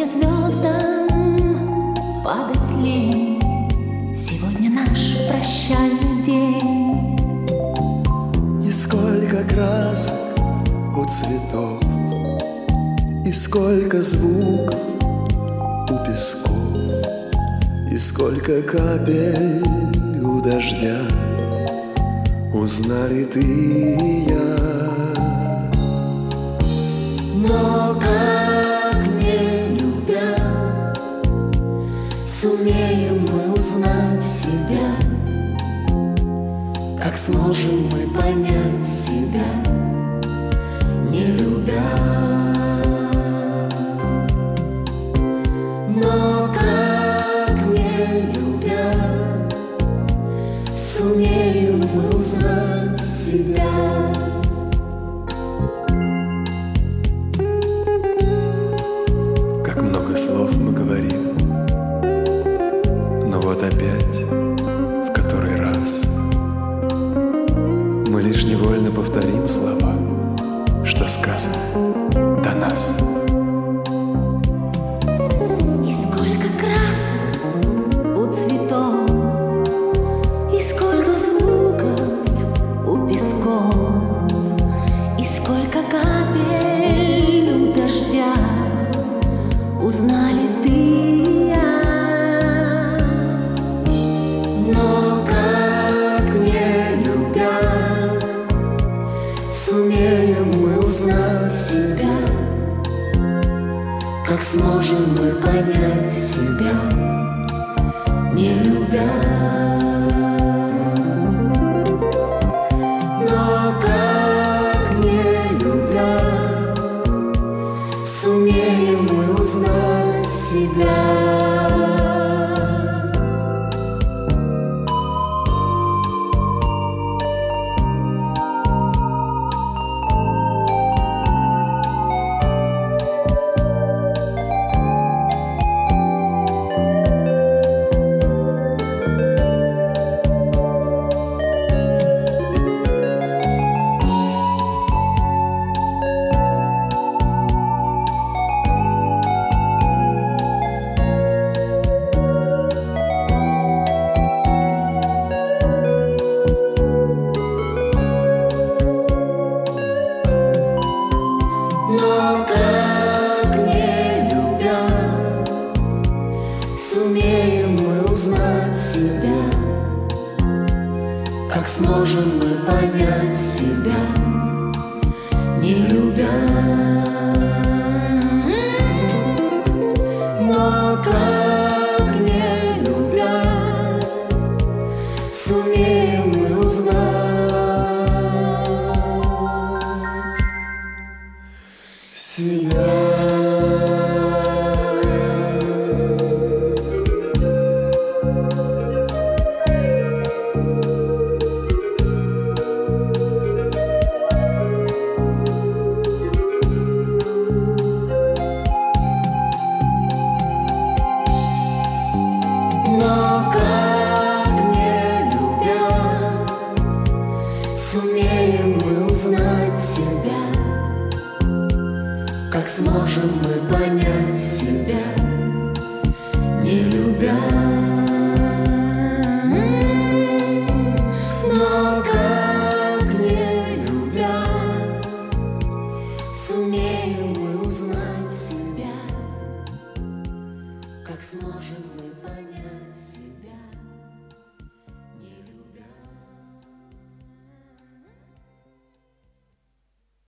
звездам падать лень. Сегодня наш прощальный день. И сколько красок у цветов, и сколько звуков у песков, и сколько капель у дождя. Узнали ты и я. Но как не любя, сумеем мы узнать себя? Как сможем мы понять себя, не любя? Но как не любя, сумеем мы узнать себя? Как много слов мы говорим, но вот опять, в который раз, мы лишь невольно повторим слова, что сказано до нас. И сколько красок у цветов, и сколько звуков у песков, и сколько капель у дождя. Узнали ты и я. Но как не любя, сумеем мы узнать себя? Как сможем мы понять себя, не любя? Но как не любя, сумеем мы узнать себя? Но как не любя, сумеем мы узнать себя? Как сможем мы понять себя, не любя? Но как не любя, сумеем мы узнать себя. Но как не любя, сумеем мы узнать себя? Как сможем мы понять себя?